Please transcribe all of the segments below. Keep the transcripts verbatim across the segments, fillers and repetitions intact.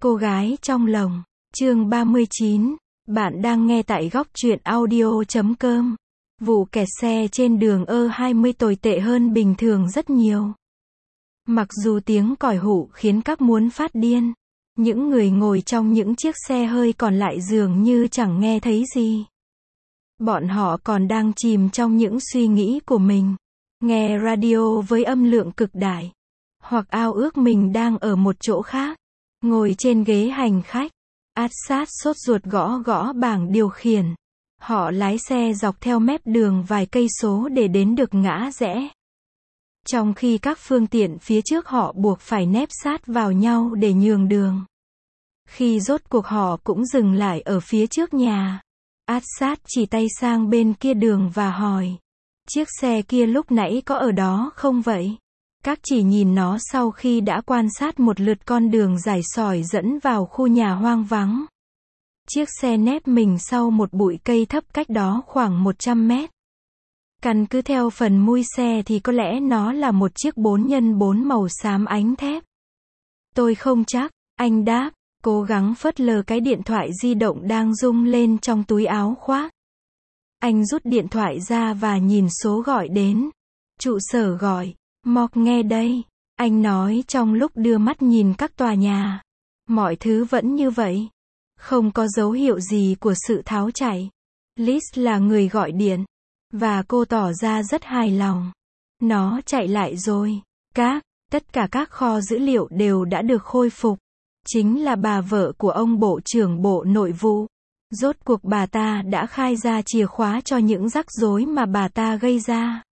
Cô gái trong lồng, chương ba mươi chín. Bạn đang nghe tại góc truyện audio chấm com. Vụ kẹt xe trên đường ơ hai mươi tồi tệ hơn bình thường rất nhiều. Mặc dù tiếng còi hụ khiến các muốn phát điên, những người ngồi trong những chiếc xe hơi còn lại dường như chẳng nghe thấy gì. Bọn họ còn đang chìm trong những suy nghĩ của mình, nghe radio với âm lượng cực đại, hoặc ao ước mình đang ở một chỗ khác, ngồi trên ghế hành khách. Assad sốt ruột gõ gõ bảng điều khiển. Họ lái xe dọc theo mép đường vài cây số để đến được ngã rẽ. Trong khi các phương tiện phía trước họ buộc phải nép sát vào nhau để nhường đường. Khi rốt cuộc họ cũng dừng lại ở phía trước nhà. Assad chỉ tay sang bên kia đường và hỏi: chiếc xe kia lúc nãy có ở đó không vậy? Các chỉ nhìn nó sau khi đã quan sát một lượt con đường dài sỏi dẫn vào khu nhà hoang vắng. Chiếc xe nép mình sau một bụi cây thấp cách đó khoảng một trăm mét. Căn cứ theo phần mui xe thì có lẽ nó là một chiếc bốn nhân bốn màu xám ánh thép. Tôi không chắc, anh đáp, cố gắng phớt lờ cái điện thoại di động đang rung lên trong túi áo khoác. Anh rút điện thoại ra và nhìn số gọi đến. Trụ sở gọi. Mọc nghe đây, anh nói trong lúc đưa mắt nhìn các tòa nhà. Mọi thứ vẫn như vậy. Không có dấu hiệu gì của sự tháo chạy. Liz là người gọi điện. Và cô tỏ ra rất hài lòng. Nó chạy lại rồi. Các, tất cả các kho dữ liệu đều đã được khôi phục. Chính là bà vợ của ông Bộ trưởng Bộ Nội vụ. Rốt cuộc bà ta đã khai ra chìa khóa cho những rắc rối mà bà ta gây ra.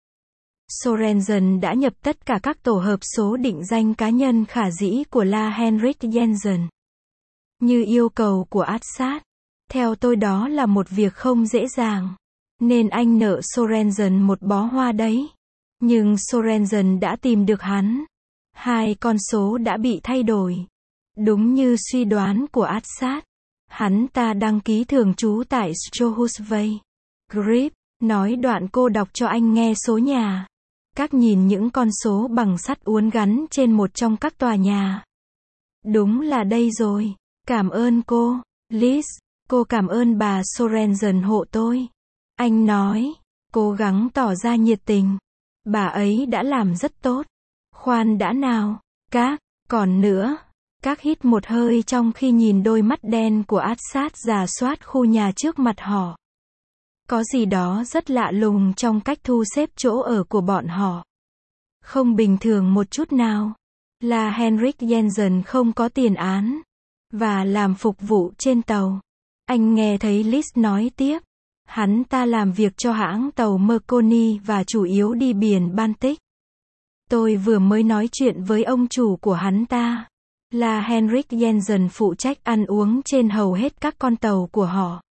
Sorensen đã nhập tất cả các tổ hợp số định danh cá nhân khả dĩ của La Henrik Jensen. Như yêu cầu của Assad. Theo tôi đó là một việc không dễ dàng. Nên anh nợ Sorensen một bó hoa đấy. Nhưng Sorensen đã tìm được hắn. Hai con số đã bị thay đổi. Đúng như suy đoán của Assad. Hắn ta đăng ký thường trú tại Strohusvei. Grip, nói đoạn cô đọc cho anh nghe số nhà. Các nhìn những con số bằng sắt uốn gắn trên một trong các tòa nhà. Đúng là đây rồi. Cảm ơn cô, Liz. Cô cảm ơn bà Sorensen hộ tôi. Anh nói, cố gắng tỏ ra nhiệt tình. Bà ấy đã làm rất tốt. Khoan đã nào. Các, còn nữa. Các hít một hơi trong khi nhìn đôi mắt đen của Assad rà soát khu nhà trước mặt họ. Có gì đó rất lạ lùng trong cách thu xếp chỗ ở của bọn họ. Không bình thường một chút nào. Là Henrik Jensen không có tiền án. Và làm phục vụ trên tàu. Anh nghe thấy Liz nói tiếp. Hắn ta làm việc cho hãng tàu Merconi và chủ yếu đi biển Baltic. Tôi vừa mới nói chuyện với ông chủ của hắn ta. Là Henrik Jensen phụ trách ăn uống trên hầu hết các con tàu của họ.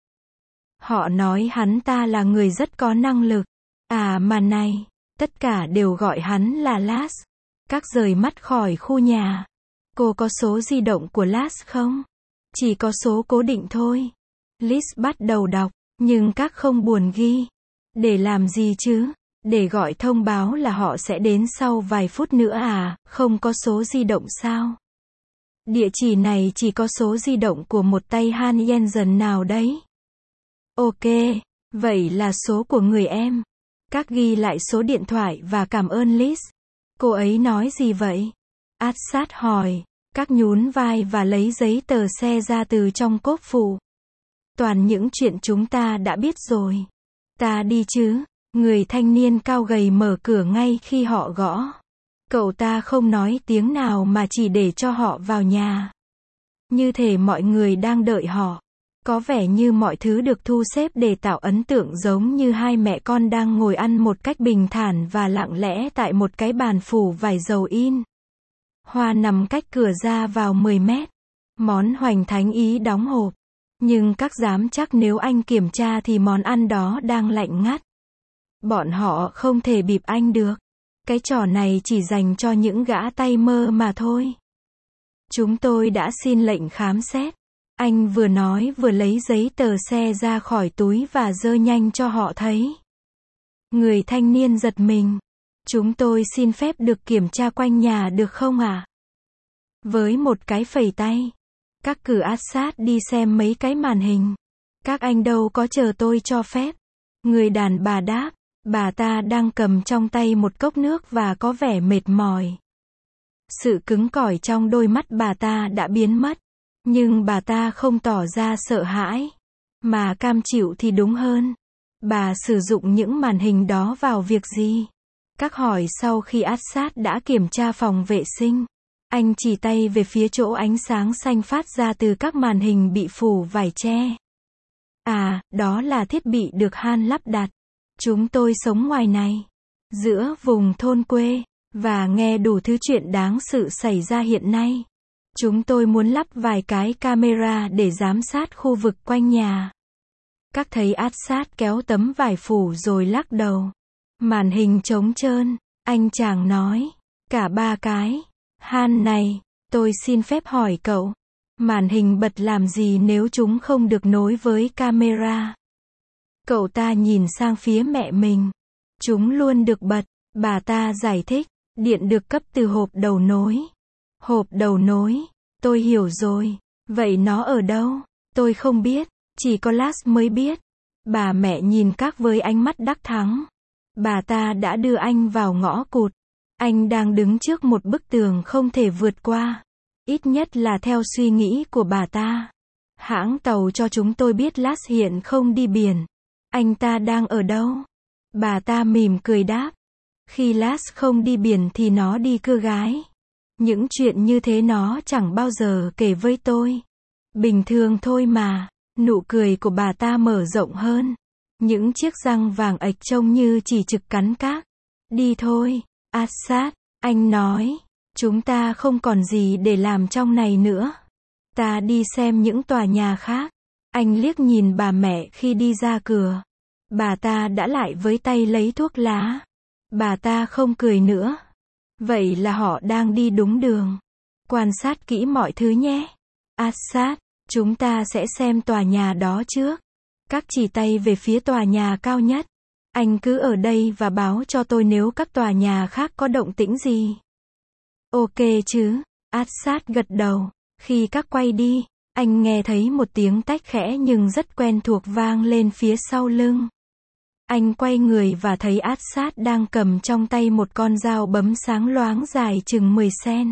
Họ nói hắn ta là người rất có năng lực. À mà này, tất cả đều gọi hắn là Lars. Các rời mắt khỏi khu nhà. Cô có số di động của Lars không? Chỉ có số cố định thôi. Liz bắt đầu đọc, nhưng các không buồn ghi. Để làm gì chứ? Để gọi thông báo là họ sẽ đến sau vài phút nữa à, không có số di động sao? Địa chỉ này chỉ có số di động của một tay Han Jensen nào đấy. Ok, vậy là số của người em. Các ghi lại số điện thoại và cảm ơn Liz. Cô ấy nói gì vậy? Assad hỏi. Các nhún vai và lấy giấy tờ xe ra từ trong cốp phụ. Toàn những chuyện chúng ta đã biết rồi. Ta đi chứ? Người thanh niên cao gầy mở cửa ngay khi họ gõ. Cậu ta không nói tiếng nào mà chỉ để cho họ vào nhà. Như thể mọi người đang đợi họ. Có vẻ như mọi thứ được thu xếp để tạo ấn tượng giống như hai mẹ con đang ngồi ăn một cách bình thản và lặng lẽ tại một cái bàn phủ vải dầu in. Hoa nằm cách cửa ra vào mười mét. Món hoành thánh Ý đóng hộp. Nhưng các dám chắc nếu anh kiểm tra thì món ăn đó đang lạnh ngắt. Bọn họ không thể bịp anh được. Cái trò này chỉ dành cho những gã tay mơ mà thôi. Chúng tôi đã xin lệnh khám xét. Anh vừa nói vừa lấy giấy tờ xe ra khỏi túi và giơ nhanh cho họ thấy. Người thanh niên giật mình. Chúng tôi xin phép được kiểm tra quanh nhà được không ạ? À? Với một cái phẩy tay. Các cử át sát đi xem mấy cái màn hình. Các anh đâu có chờ tôi cho phép. Người đàn bà đáp. Bà ta đang cầm trong tay một cốc nước và có vẻ mệt mỏi. Sự cứng cỏi trong đôi mắt bà ta đã biến mất. Nhưng bà ta không tỏ ra sợ hãi. Mà cam chịu thì đúng hơn. Bà sử dụng những màn hình đó vào việc gì? Các hỏi sau khi át sát đã kiểm tra phòng vệ sinh. Anh chỉ tay về phía chỗ ánh sáng xanh phát ra từ các màn hình bị phủ vải tre. À, đó là thiết bị được Han lắp đặt. Chúng tôi sống ngoài này, giữa vùng thôn quê, và nghe đủ thứ chuyện đáng sự xảy ra hiện nay. Chúng tôi muốn lắp vài cái camera để giám sát khu vực quanh nhà. Các thấy át sát kéo tấm vải phủ rồi lắc đầu. Màn hình trống trơn, anh chàng nói. Cả ba cái. Han này, tôi xin phép hỏi cậu. Màn hình bật làm gì nếu chúng không được nối với camera? Cậu ta nhìn sang phía mẹ mình. Chúng luôn được bật, bà ta giải thích. Điện được cấp từ hộp đầu nối. Hộp đầu nối, tôi hiểu rồi. Vậy nó ở đâu? Tôi không biết, chỉ có Lars mới biết. Bà mẹ nhìn các với ánh mắt đắc thắng. Bà ta đã đưa anh vào ngõ cụt. Anh đang đứng trước một bức tường không thể vượt qua. Ít nhất là theo suy nghĩ của bà ta. Hãng tàu cho chúng tôi biết Lars hiện không đi biển. Anh ta đang ở đâu? Bà ta mỉm cười đáp. Khi Lars không đi biển thì nó đi cưa gái. Những chuyện như thế nó chẳng bao giờ kể với tôi. Bình thường thôi mà. Nụ cười của bà ta mở rộng hơn. Những chiếc răng vàng ạch trông như chỉ trực cắn các. Đi thôi, át sát, anh nói. Chúng ta không còn gì để làm trong này nữa. Ta đi xem những tòa nhà khác. Anh liếc nhìn bà mẹ khi đi ra cửa. Bà ta đã lại với tay lấy thuốc lá. Bà ta không cười nữa. Vậy là họ đang đi đúng đường. Quan sát kỹ mọi thứ nhé. Át sát, chúng ta sẽ xem tòa nhà đó trước. Các chỉ tay về phía tòa nhà cao nhất. Anh cứ ở đây và báo cho tôi nếu các tòa nhà khác có động tĩnh gì. Ok chứ? Át sát gật đầu. Khi các quay đi, anh nghe thấy một tiếng tách khẽ nhưng rất quen thuộc vang lên phía sau lưng. Anh quay người và thấy át sát đang cầm trong tay một con dao bấm sáng loáng dài chừng mười xen-ti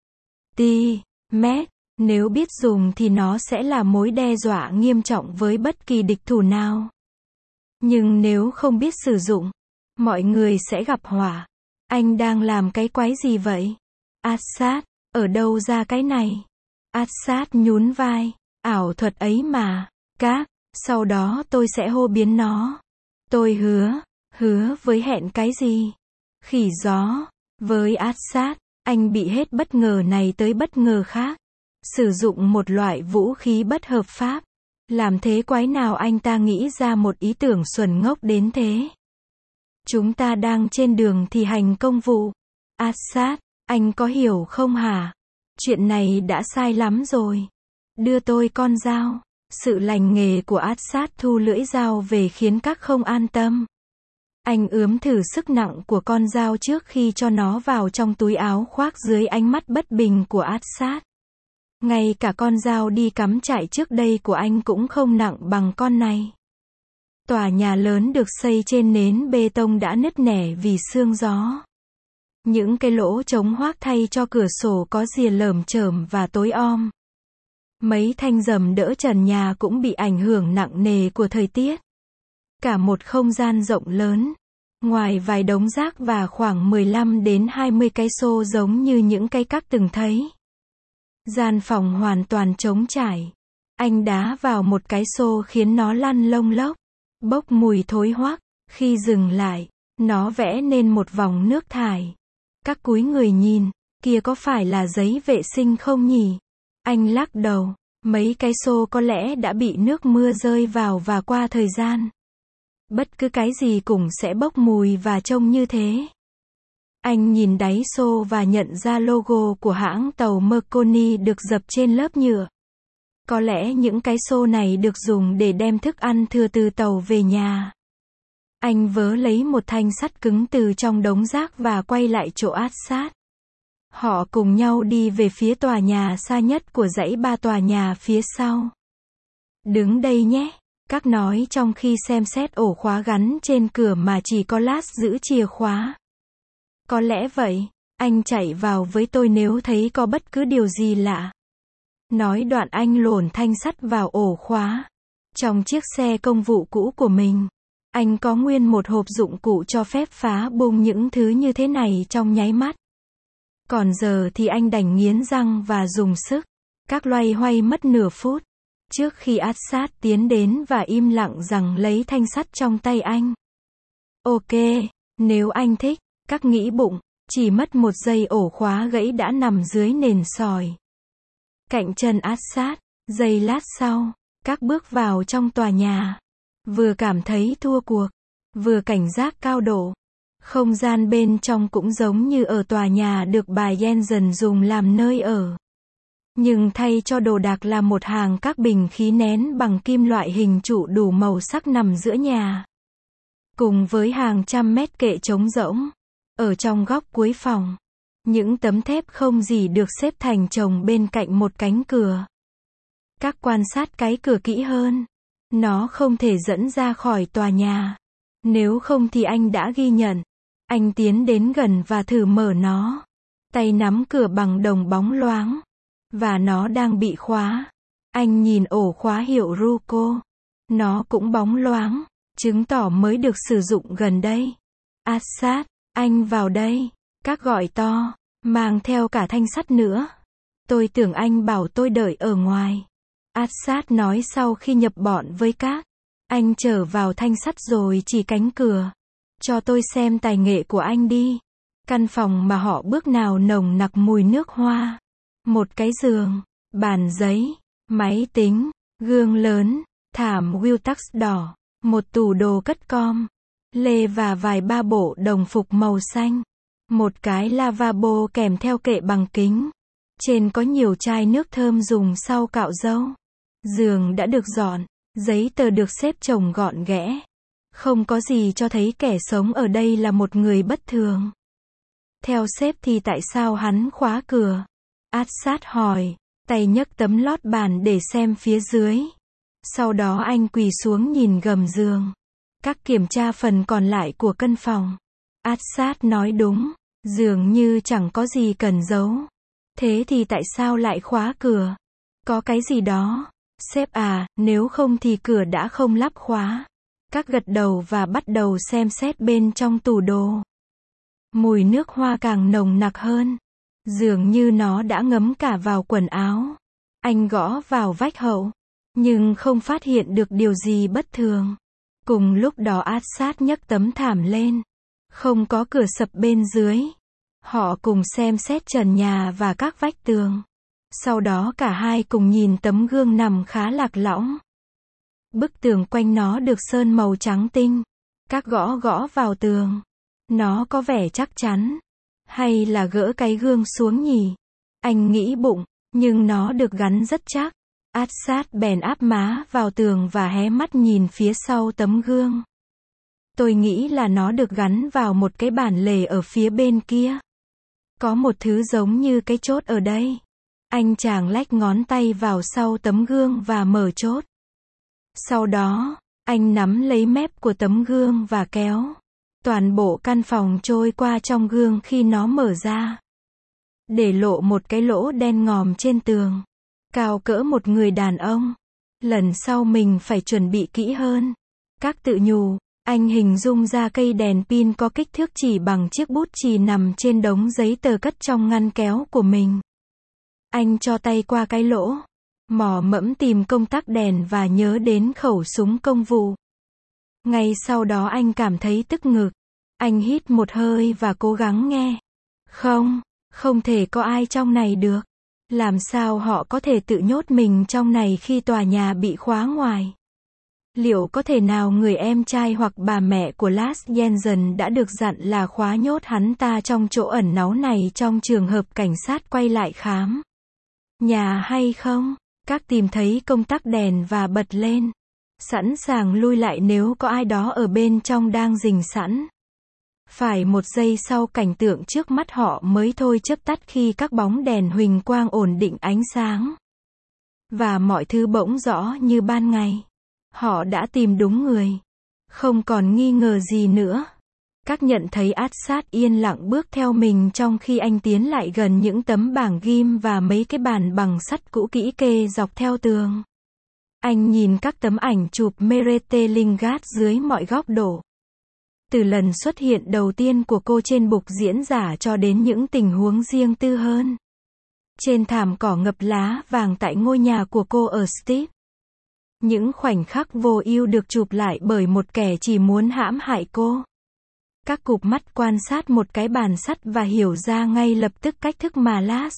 mét. Nếu biết dùng thì nó sẽ là mối đe dọa nghiêm trọng với bất kỳ địch thủ nào. Nhưng nếu không biết sử dụng, mọi người sẽ gặp họa. Anh đang làm cái quái gì vậy? Át sát, ở đâu ra cái này? Át sát nhún vai. Ảo thuật ấy mà. Các, sau đó tôi sẽ hô biến nó. Tôi hứa, hứa với hẹn cái gì? Khỉ gió. Với át sát, anh bị hết bất ngờ này tới bất ngờ khác. Sử dụng một loại vũ khí bất hợp pháp. Làm thế quái nào anh ta nghĩ ra một ý tưởng xuẩn ngốc đến thế? Chúng ta đang trên đường thi hành công vụ. Át sát, anh có hiểu không hả? Chuyện này đã sai lắm rồi. Đưa tôi con dao. Sự lành nghề của át sát thu lưỡi dao về khiến các không an tâm. Anh ướm thử sức nặng của con dao trước khi cho nó vào trong túi áo khoác dưới ánh mắt bất bình của át sát. Ngay cả con dao đi cắm trại trước đây của anh cũng không nặng bằng con này. Tòa nhà lớn được xây trên nến bê tông đã nứt nẻ vì sương gió. Những cái lỗ trống hoác thay cho cửa sổ có rìa lởm chởm và tối om. Mấy thanh rầm đỡ trần nhà cũng bị ảnh hưởng nặng nề của thời tiết. Cả một không gian rộng lớn. Ngoài vài đống rác và khoảng mười lăm đến hai mươi cái xô giống như những cái các từng thấy. Gian phòng hoàn toàn trống trải. Anh đá vào một cái xô khiến nó lăn lông lốc. Bốc mùi thối hoắc. Khi dừng lại, nó vẽ nên một vòng nước thải. Các cúi người nhìn, kia có phải là giấy vệ sinh không nhỉ? Anh lắc đầu. Mấy cái xô có lẽ đã bị nước mưa rơi vào và qua thời gian. Bất cứ cái gì cũng sẽ bốc mùi và trông như thế. Anh nhìn đáy xô và nhận ra logo của hãng tàu Marconi được dập trên lớp nhựa. Có lẽ những cái xô này được dùng để đem thức ăn thừa từ tàu về nhà. Anh vớ lấy một thanh sắt cứng từ trong đống rác và quay lại chỗ át sát. Họ cùng nhau đi về phía tòa nhà xa nhất của dãy ba tòa nhà phía sau. Đứng đây nhé, các nói trong khi xem xét ổ khóa gắn trên cửa mà chỉ có Lars giữ chìa khóa. Có lẽ vậy, anh chạy vào với tôi nếu thấy có bất cứ điều gì lạ. Nói đoạn anh lổn thanh sắt vào ổ khóa. Trong chiếc xe công vụ cũ của mình, anh có nguyên một hộp dụng cụ cho phép phá bung những thứ như thế này trong nháy mắt. Còn giờ thì anh đành nghiến răng và dùng sức. Các loay hoay mất nửa phút. Trước khi át sát tiến đến và im lặng rằng lấy thanh sắt trong tay anh. Ok, nếu anh thích, các nghĩ bụng, chỉ mất một giây ổ khóa gãy đã nằm dưới nền sỏi. Cạnh chân át sát, giây lát sau, các bước vào trong tòa nhà. Vừa cảm thấy thua cuộc, vừa cảnh giác cao độ. Không gian bên trong cũng giống như ở tòa nhà được bà Jensen dùng làm nơi ở. Nhưng thay cho đồ đạc là một hàng các bình khí nén bằng kim loại hình trụ đủ màu sắc nằm giữa nhà. Cùng với hàng trăm mét kệ trống rỗng. Ở trong góc cuối phòng, những tấm thép không gì được xếp thành chồng bên cạnh một cánh cửa. Các quan sát cái cửa kỹ hơn. Nó không thể dẫn ra khỏi tòa nhà. Nếu không thì anh đã ghi nhận. Anh tiến đến gần và thử mở nó. Tay nắm cửa bằng đồng bóng loáng. Và nó đang bị khóa. Anh nhìn ổ khóa hiệu Ruco. Nó cũng bóng loáng, chứng tỏ mới được sử dụng gần đây. Át sát, anh vào đây. Các gọi to, mang theo cả thanh sắt nữa. Tôi tưởng anh bảo tôi đợi ở ngoài. Át sát nói sau khi nhập bọn với các. Anh trở vào thanh sắt rồi chỉ cánh cửa. Cho tôi xem tài nghệ của anh đi. Căn phòng mà họ bước nào nồng nặc mùi nước hoa. Một cái giường, bàn giấy, máy tính, gương lớn, thảm Wiltax đỏ, một tủ đồ cất com, lê và vài ba bộ đồng phục màu xanh. Một cái lavabo kèm theo kệ bằng kính. Trên có nhiều chai nước thơm dùng sau cạo râu. Giường đã được dọn, giấy tờ được xếp chồng gọn ghẽ. Không có gì cho thấy kẻ sống ở đây là một người bất thường. Theo sếp thì tại sao hắn khóa cửa? Át sát hỏi, tay nhấc tấm lót bàn để xem phía dưới. Sau đó anh quỳ xuống nhìn gầm giường. Các kiểm tra phần còn lại của căn phòng. Át sát nói đúng, dường như chẳng có gì cần giấu. Thế thì tại sao lại khóa cửa? Có cái gì đó. Sếp à, nếu không thì cửa đã không lắp khóa. Các gật đầu và bắt đầu xem xét bên trong tủ đồ. Mùi nước hoa càng nồng nặc hơn. Dường như nó đã ngấm cả vào quần áo. Anh gõ vào vách hậu, nhưng không phát hiện được điều gì bất thường. Cùng lúc đó át sát nhấc tấm thảm lên. Không có cửa sập bên dưới. Họ cùng xem xét trần nhà và các vách tường. Sau đó cả hai cùng nhìn tấm gương nằm khá lạc lõng. Bức tường quanh nó được sơn màu trắng tinh. Các gõ gõ vào tường. Nó có vẻ chắc chắn. Hay là gỡ cái gương xuống nhỉ? Anh nghĩ bụng, nhưng nó được gắn rất chắc. Át sát bèn áp má vào tường và hé mắt nhìn phía sau tấm gương. Tôi nghĩ là nó được gắn vào một cái bản lề ở phía bên kia. Có một thứ giống như cái chốt ở đây. Anh chàng lách ngón tay vào sau tấm gương và mở chốt. Sau đó, anh nắm lấy mép của tấm gương và kéo. Toàn bộ căn phòng trôi qua trong gương khi nó mở ra. Để lộ một cái lỗ đen ngòm trên tường. Cao cỡ một người đàn ông. Lần sau mình phải chuẩn bị kỹ hơn. Các tự nhủ, anh hình dung ra cây đèn pin có kích thước chỉ bằng chiếc bút chì nằm trên đống giấy tờ cất trong ngăn kéo của mình. Anh cho tay qua cái lỗ. Mò mẫm tìm công tắc đèn và nhớ đến khẩu súng công vụ. Ngay sau đó anh cảm thấy tức ngực. Anh hít một hơi và cố gắng nghe. Không, không thể có ai trong này được. Làm sao họ có thể tự nhốt mình trong này khi tòa nhà bị khóa ngoài? Liệu có thể nào người em trai hoặc bà mẹ của Lars Jensen đã được dặn là khóa nhốt hắn ta trong chỗ ẩn náu này trong trường hợp cảnh sát quay lại khám nhà hay không? Các tìm thấy công tắc đèn và bật lên. Sẵn sàng lui lại nếu có ai đó ở bên trong đang rình sẵn. Phải một giây sau cảnh tượng trước mắt họ mới thôi chớp tắt khi các bóng đèn huỳnh quang ổn định ánh sáng. Và mọi thứ bỗng rõ như ban ngày. Họ đã tìm đúng người. Không còn nghi ngờ gì nữa. Các nhận thấy Assad yên lặng bước theo mình trong khi anh tiến lại gần những tấm bảng ghim và mấy cái bàn bằng sắt cũ kỹ kê dọc theo tường. Anh nhìn các tấm ảnh chụp Merete Lingard dưới mọi góc độ. Từ lần xuất hiện đầu tiên của cô trên bục diễn giả cho đến những tình huống riêng tư hơn. Trên thảm cỏ ngập lá vàng tại ngôi nhà của cô ở Steve. Những khoảnh khắc vô ưu được chụp lại bởi một kẻ chỉ muốn hãm hại cô. Các cụp mắt quan sát một cái bàn sắt và hiểu ra ngay lập tức cách thức mà Lars,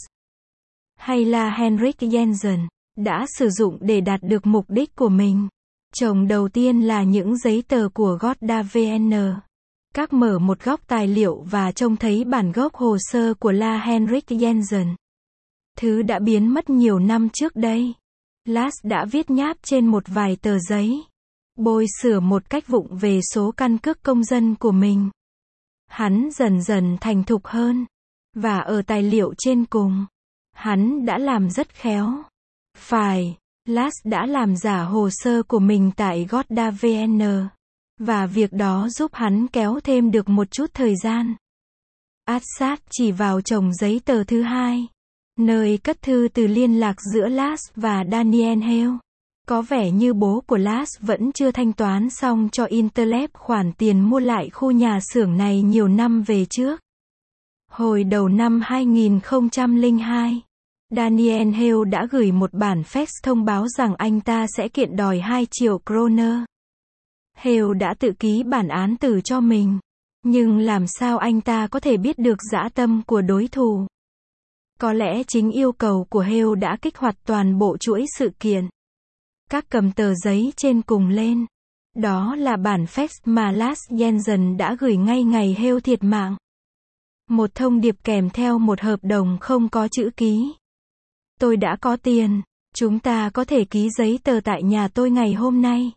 hay là Henrik Jensen, đã sử dụng để đạt được mục đích của mình. Chồng đầu tiên là những giấy tờ của Gotda vê en. Các mở một góc tài liệu và trông thấy bản gốc hồ sơ của La Henrik Jensen. Thứ đã biến mất nhiều năm trước đây. Lars đã viết nháp trên một vài tờ giấy. Bôi sửa một cách vụng về số căn cước công dân của mình. Hắn dần dần thành thục hơn. Và ở tài liệu trên cùng, hắn đã làm rất khéo. Phải, Lars đã làm giả hồ sơ của mình tại Gotda vê en. Và việc đó giúp hắn kéo thêm được một chút thời gian. Assad chỉ vào chồng giấy tờ thứ hai. Nơi cất thư từ liên lạc giữa Lars và Daniel Hale. Có vẻ như bố của Lars vẫn chưa thanh toán xong cho Interlab khoản tiền mua lại khu nhà xưởng này nhiều năm về trước. Hồi đầu năm hai nghìn không trăm lẻ hai, Daniel Hale đã gửi một bản fax thông báo rằng anh ta sẽ kiện đòi hai triệu kroner. Hale đã tự ký bản án tử cho mình. Nhưng làm sao anh ta có thể biết được dã tâm của đối thủ? Có lẽ chính yêu cầu của Hale đã kích hoạt toàn bộ chuỗi sự kiện. Các cầm tờ giấy trên cùng lên. Đó là bản fax mà Lars Jensen đã gửi ngay ngày Hale thiệt mạng. Một thông điệp kèm theo một hợp đồng không có chữ ký. Tôi đã có tiền. Chúng ta có thể ký giấy tờ tại nhà tôi ngày hôm nay.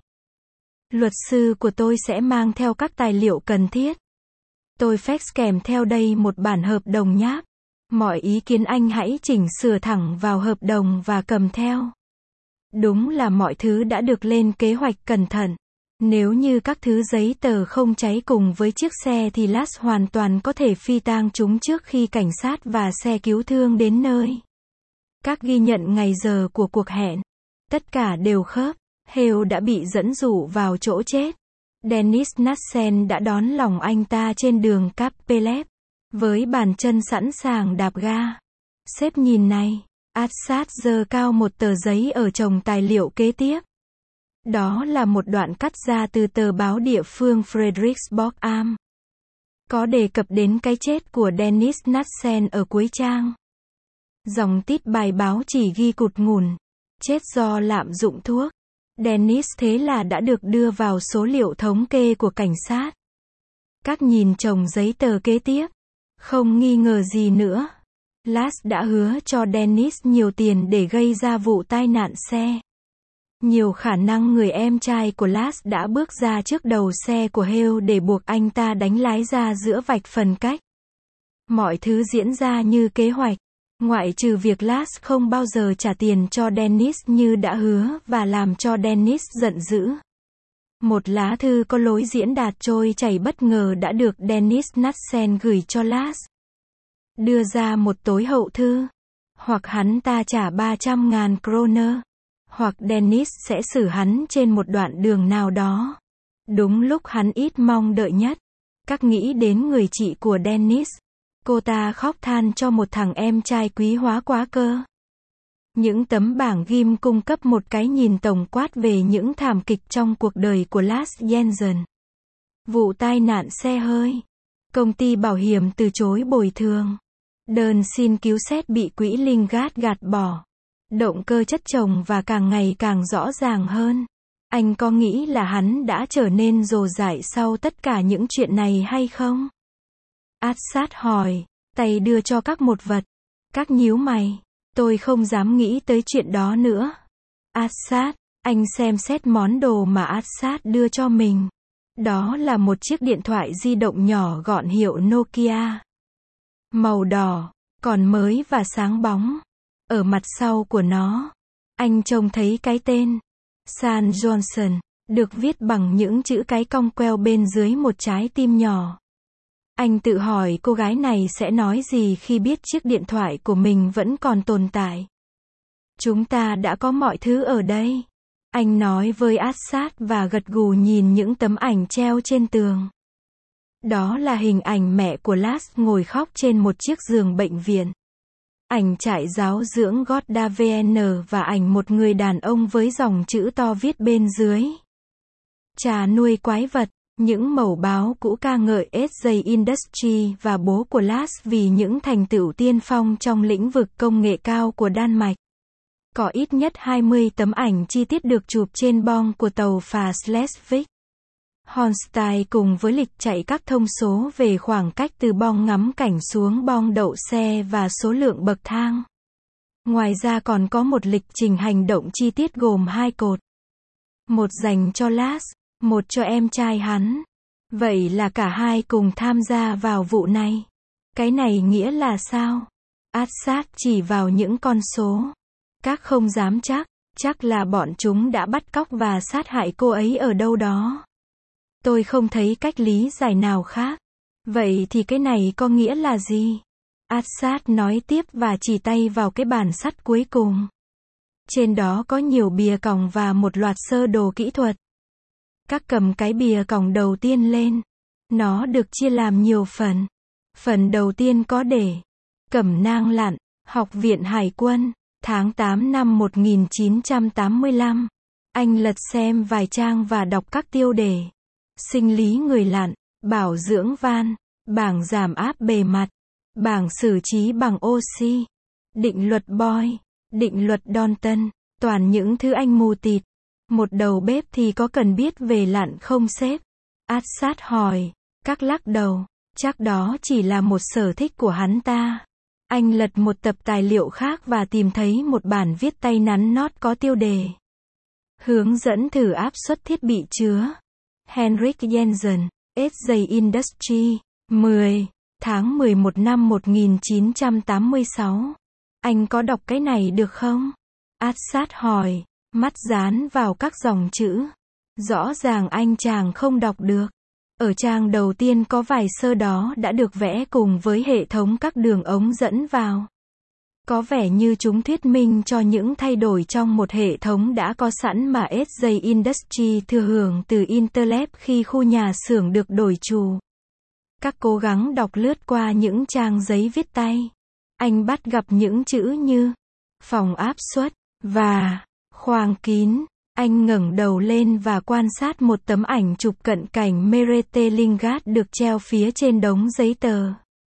Luật sư của tôi sẽ mang theo các tài liệu cần thiết. Tôi fax kèm theo đây một bản hợp đồng nháp. Mọi ý kiến anh hãy chỉnh sửa thẳng vào hợp đồng và cầm theo. Đúng là mọi thứ đã được lên kế hoạch cẩn thận. Nếu như các thứ giấy tờ không cháy cùng với chiếc xe thì Lars hoàn toàn có thể phi tang chúng trước khi cảnh sát và xe cứu thương đến nơi. Các ghi nhận ngày giờ của cuộc hẹn. Tất cả đều khớp. Hale đã bị dẫn dụ vào chỗ chết. Dennis Nassen đã đón lòng anh ta trên đường Capelep. Với bàn chân sẵn sàng đạp ga. Sếp nhìn này. Assad giơ cao một tờ giấy ở chồng tài liệu kế tiếp. Đó là một đoạn cắt ra từ tờ báo địa phương Frederiksborg Am. Có đề cập đến cái chết của Dennis Nassen ở cuối trang. Dòng tít bài báo chỉ ghi cụt ngủn. Chết do lạm dụng thuốc. Dennis thế là đã được đưa vào số liệu thống kê của cảnh sát. Các nhìn chồng giấy tờ kế tiếp. Không nghi ngờ gì nữa. Lars đã hứa cho Dennis nhiều tiền để gây ra vụ tai nạn xe. Nhiều khả năng người em trai của Lars đã bước ra trước đầu xe của Hale để buộc anh ta đánh lái ra giữa vạch phần cách. Mọi thứ diễn ra như kế hoạch. Ngoại trừ việc Lars không bao giờ trả tiền cho Dennis như đã hứa và làm cho Dennis giận dữ. Một lá thư có lối diễn đạt trôi chảy bất ngờ đã được Dennis Nassen gửi cho Lars. Đưa ra một tối hậu thư. Hoặc hắn ta trả ba trăm ngàn kroner. Hoặc Dennis sẽ xử hắn trên một đoạn đường nào đó. Đúng lúc hắn ít mong đợi nhất. Các nghĩ đến người chị của Dennis. Cô ta khóc than cho một thằng em trai quý hóa quá cơ. Những tấm bảng ghim cung cấp một cái nhìn tổng quát về những thảm kịch trong cuộc đời của Lars Jensen. Vụ tai nạn xe hơi. Công ty bảo hiểm từ chối bồi thường. Đơn xin cứu xét bị quỹ Lingard gạt bỏ. Động cơ chất chồng và càng ngày càng rõ ràng hơn. Anh có nghĩ là hắn đã trở nên rồ dại sau tất cả những chuyện này hay không? Assad hỏi, tay đưa cho các một vật. Các nhíu mày. Tôi không dám nghĩ tới chuyện đó nữa. Assad, anh xem xét món đồ mà Assad đưa cho mình. Đó là một chiếc điện thoại di động nhỏ gọn hiệu Nokia. Màu đỏ, còn mới và sáng bóng. Ở mặt sau của nó, anh trông thấy cái tên San Johnson, được viết bằng những chữ cái cong queo bên dưới một trái tim nhỏ. Anh tự hỏi cô gái này sẽ nói gì khi biết chiếc điện thoại của mình vẫn còn tồn tại. Chúng ta đã có mọi thứ ở đây. Anh nói với Assad và gật gù nhìn những tấm ảnh treo trên tường. Đó là hình ảnh mẹ của Lars ngồi khóc trên một chiếc giường bệnh viện. Ảnh trại giáo dưỡng Gotda vê en và ảnh một người đàn ông với dòng chữ to viết bên dưới. Trà nuôi quái vật, những mẩu báo cũ ca ngợi ét gi Industry và bố của Lars vì những thành tựu tiên phong trong lĩnh vực công nghệ cao của Đan Mạch. Có ít nhất hai mươi tấm ảnh chi tiết được chụp trên bong của tàu phà Schleswig Holstein cùng với lịch chạy các thông số về khoảng cách từ bong ngắm cảnh xuống bong đậu xe và số lượng bậc thang. Ngoài ra còn có một lịch trình hành động chi tiết gồm hai cột. Một dành cho Lars, một cho em trai hắn. Vậy là cả hai cùng tham gia vào vụ này. Cái này nghĩa là sao? Assad chỉ vào những con số. Các không dám chắc, chắc là bọn chúng đã bắt cóc và sát hại cô ấy ở đâu đó. Tôi không thấy cách lý giải nào khác. Vậy thì cái này có nghĩa là gì? Assad nói tiếp và chỉ tay vào cái bàn sắt cuối cùng. Trên đó có nhiều bìa còng và một loạt sơ đồ kỹ thuật. Các cầm cái bìa còng đầu tiên lên. Nó được chia làm nhiều phần. Phần đầu tiên có đề Cẩm nang lặn, Học viện Hải quân, tháng tám năm một nghìn chín trăm tám mươi lăm. Anh lật xem vài trang và đọc các tiêu đề. Sinh lý người lặn, bảo dưỡng van, bảng giảm áp bề mặt, bảng xử trí bằng oxy, định luật Boyle, định luật Dalton, toàn những thứ anh mù tịt. Một đầu bếp thì có cần biết về lặn không sếp? Assad hỏi. Các lắc đầu, chắc đó chỉ là một sở thích của hắn ta. Anh lật một tập tài liệu khác và tìm thấy một bản viết tay nắn nót có tiêu đề. Hướng dẫn thử áp suất thiết bị chứa. Henrik Jensen, ét gi Industry, mười tháng mười một năm một nghìn chín trăm tám mươi sáu. Anh có đọc cái này được không? Assad hỏi, mắt dán vào các dòng chữ. Rõ ràng anh chàng không đọc được. Ở trang đầu tiên có vài sơ đó đã được vẽ cùng với hệ thống các đường ống dẫn vào. Có vẻ như chúng thuyết minh cho những thay đổi trong một hệ thống đã có sẵn mà ét gi Industry thừa hưởng từ Intelep khi khu nhà xưởng được đổi chủ. Các cố gắng đọc lướt qua những trang giấy viết tay. Anh bắt gặp những chữ như phòng áp suất và khoang kín. Anh ngẩng đầu lên và quan sát một tấm ảnh chụp cận cảnh Merete Lingard được treo phía trên đống giấy tờ.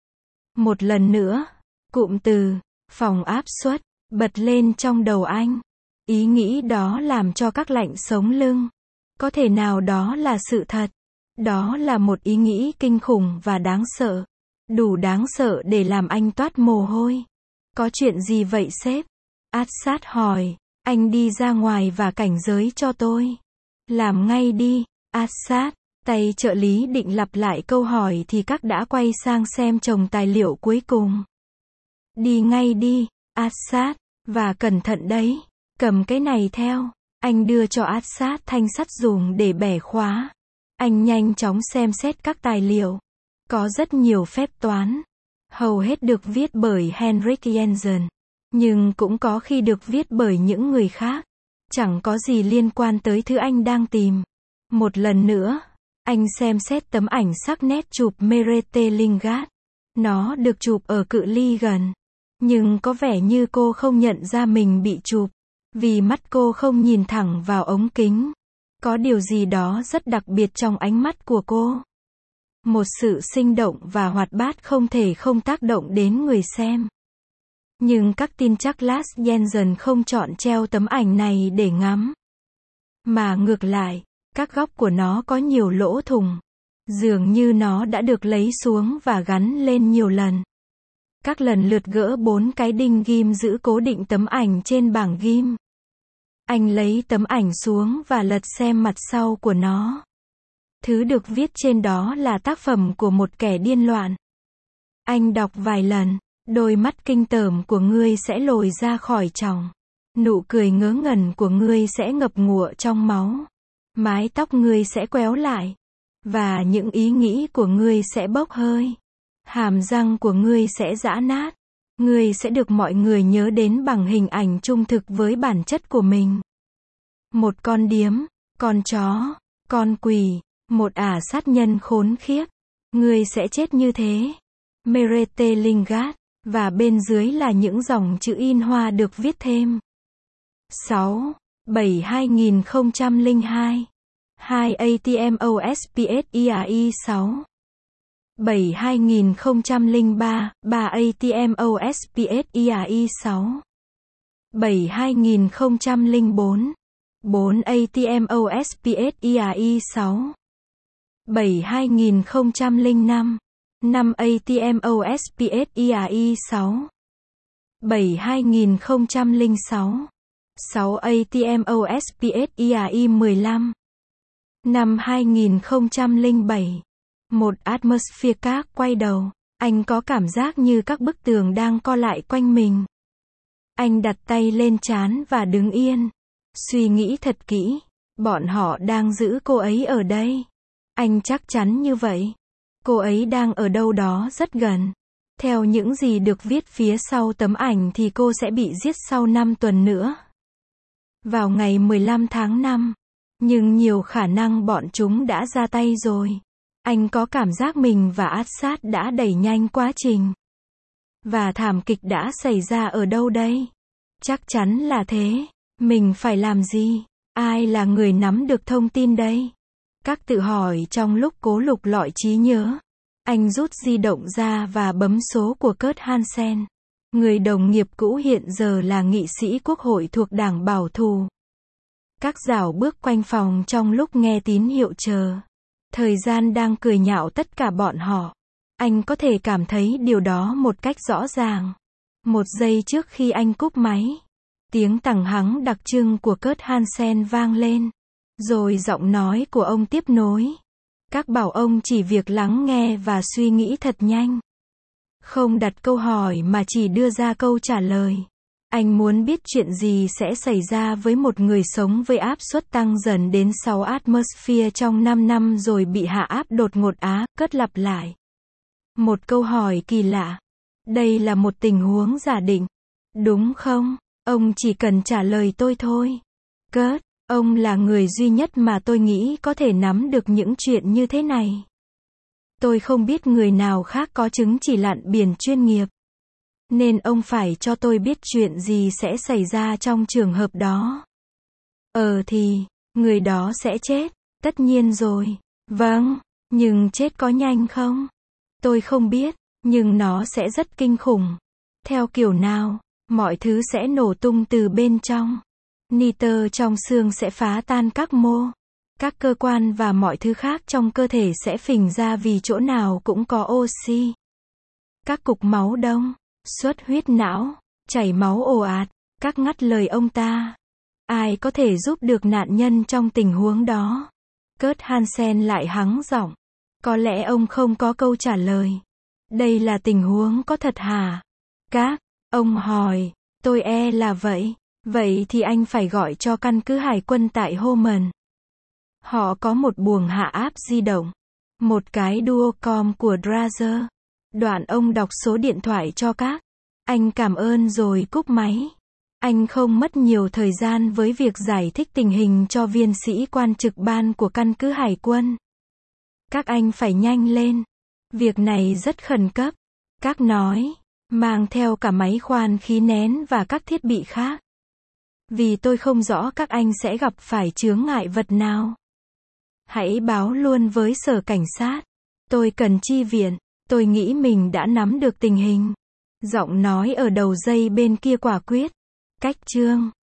Một lần nữa, cụm từ phòng áp suất bật lên trong đầu anh. Ý nghĩ đó làm cho các lạnh sống lưng. Có thể nào đó là sự thật? Đó là một ý nghĩ kinh khủng và đáng sợ. Đủ đáng sợ để làm anh toát mồ hôi. Có chuyện gì vậy sếp? Assad hỏi. Anh đi ra ngoài và cảnh giới cho tôi. Làm ngay đi, Assad. Tay trợ lý định lặp lại câu hỏi thì các đã quay sang xem chồng tài liệu cuối cùng. Đi ngay đi, Assad. Và cẩn thận đấy. Cầm cái này theo. Anh đưa cho Assad thanh sắt dùng để bẻ khóa. Anh nhanh chóng xem xét các tài liệu. Có rất nhiều phép toán. Hầu hết được viết bởi Henrik Jensen. Nhưng cũng có khi được viết bởi những người khác. Chẳng có gì liên quan tới thứ anh đang tìm. Một lần nữa, anh xem xét tấm ảnh sắc nét chụp Merete Lingard. Nó được chụp ở cự ly gần. Nhưng có vẻ như cô không nhận ra mình bị chụp. Vì mắt cô không nhìn thẳng vào ống kính. Có điều gì đó rất đặc biệt trong ánh mắt của cô. Một sự sinh động và hoạt bát không thể không tác động đến người xem. Nhưng các tin chắc Lars Jensen không chọn treo tấm ảnh này để ngắm. Mà ngược lại, các góc của nó có nhiều lỗ thủng. Dường như nó đã được lấy xuống và gắn lên nhiều lần. Các lần lượt gỡ bốn cái đinh ghim giữ cố định tấm ảnh trên bảng ghim. Anh lấy tấm ảnh xuống và lật xem mặt sau của nó. Thứ được viết trên đó là tác phẩm của một kẻ điên loạn. Anh đọc vài lần, đôi mắt kinh tởm của ngươi sẽ lồi ra khỏi tròng. Nụ cười ngớ ngẩn của ngươi sẽ ngập ngụa trong máu. Mái tóc ngươi sẽ quéo lại. Và những ý nghĩ của ngươi sẽ bốc hơi. Hàm răng của ngươi sẽ giã nát. Ngươi sẽ được mọi người nhớ đến bằng hình ảnh trung thực với bản chất của mình. Một con điếm, con chó, con quỷ, một ả sát nhân khốn khiếp. Ngươi sẽ chết như thế. Merete Lingard. Và bên dưới là những dòng chữ in hoa được viết thêm. sáu, bảy hai không không hai. hai a t m o s p s i a i sáu. bảy hai không không ba. ba a t m o s p s i a i sáu. bảy hai không không bốn. bốn a t m o s p s i a i sáu. bảy hai không không năm. năm a t m o s p s i a i sáu. bảy hai không không sáu. sáu a t m o s p s i a i mười lăm. Năm hai không không bảy. Một atmosphere khác quay đầu. Anh có cảm giác như các bức tường đang co lại quanh mình. Anh đặt tay lên trán và đứng yên. Suy nghĩ thật kỹ. Bọn họ đang giữ cô ấy ở đây. Anh chắc chắn như vậy. Cô ấy đang ở đâu đó rất gần. Theo những gì được viết phía sau tấm ảnh thì cô sẽ bị giết sau năm tuần nữa. Vào ngày mười lăm tháng năm. Nhưng nhiều khả năng bọn chúng đã ra tay rồi. Anh có cảm giác mình và Assad đã đẩy nhanh quá trình. Và thảm kịch đã xảy ra ở đâu đây? Chắc chắn là thế. Mình phải làm gì? Ai là người nắm được thông tin đây? Các tự hỏi trong lúc cố lục lọi trí nhớ. Anh rút di động ra và bấm số của Kurt Hansen. Người đồng nghiệp cũ hiện giờ là nghị sĩ quốc hội thuộc đảng bảo thủ. Các dảo bước quanh phòng trong lúc nghe tín hiệu chờ. Thời gian đang cười nhạo tất cả bọn họ. Anh có thể cảm thấy điều đó một cách rõ ràng. Một giây trước khi anh cúp máy. Tiếng tằng hắng đặc trưng của Kurt Hansen vang lên. Rồi giọng nói của ông tiếp nối. Các bảo ông chỉ việc lắng nghe và suy nghĩ thật nhanh. Không đặt câu hỏi mà chỉ đưa ra câu trả lời. Anh muốn biết chuyện gì sẽ xảy ra với một người sống với áp suất tăng dần đến sáu atmosphere trong năm năm rồi bị hạ áp đột ngột á, cất lặp lại. Một câu hỏi kỳ lạ. Đây là một tình huống giả định. Đúng không? Ông chỉ cần trả lời tôi thôi. Kurt, ông là người duy nhất mà tôi nghĩ có thể nắm được những chuyện như thế này. Tôi không biết người nào khác có chứng chỉ lặn biển chuyên nghiệp. Nên ông phải cho tôi biết chuyện gì sẽ xảy ra trong trường hợp đó. Ờ thì, người đó sẽ chết, tất nhiên rồi. Vâng, nhưng chết có nhanh không? Tôi không biết, nhưng nó sẽ rất kinh khủng. Theo kiểu nào, mọi thứ sẽ nổ tung từ bên trong. Nitơ trong xương sẽ phá tan các mô. Các cơ quan và mọi thứ khác trong cơ thể sẽ phình ra vì chỗ nào cũng có oxy. Các cục máu đông, xuất huyết não, chảy máu ồ ạt, các ngắt lời ông ta. Ai có thể giúp được nạn nhân trong tình huống đó? Kurt Hansen lại hắng giọng. Có lẽ ông không có câu trả lời. Đây là tình huống có thật hả? Các, ông hỏi, tôi e là vậy. Vậy thì anh phải gọi cho căn cứ hải quân tại Homan. Họ có một buồng hạ áp di động. Một cái duocom của Drazer. Đoạn ông đọc số điện thoại cho các. Anh cảm ơn rồi cúp máy. Anh không mất nhiều thời gian với việc giải thích tình hình cho viên sĩ quan trực ban của căn cứ hải quân. Các anh phải nhanh lên. Việc này rất khẩn cấp. Các nói, mang theo cả máy khoan khí nén và các thiết bị khác. Vì tôi không rõ các anh sẽ gặp phải chướng ngại vật nào. Hãy báo luôn với sở cảnh sát. Tôi cần chi viện. Tôi nghĩ mình đã nắm được tình hình. Giọng nói ở đầu dây bên kia quả quyết. Cách chương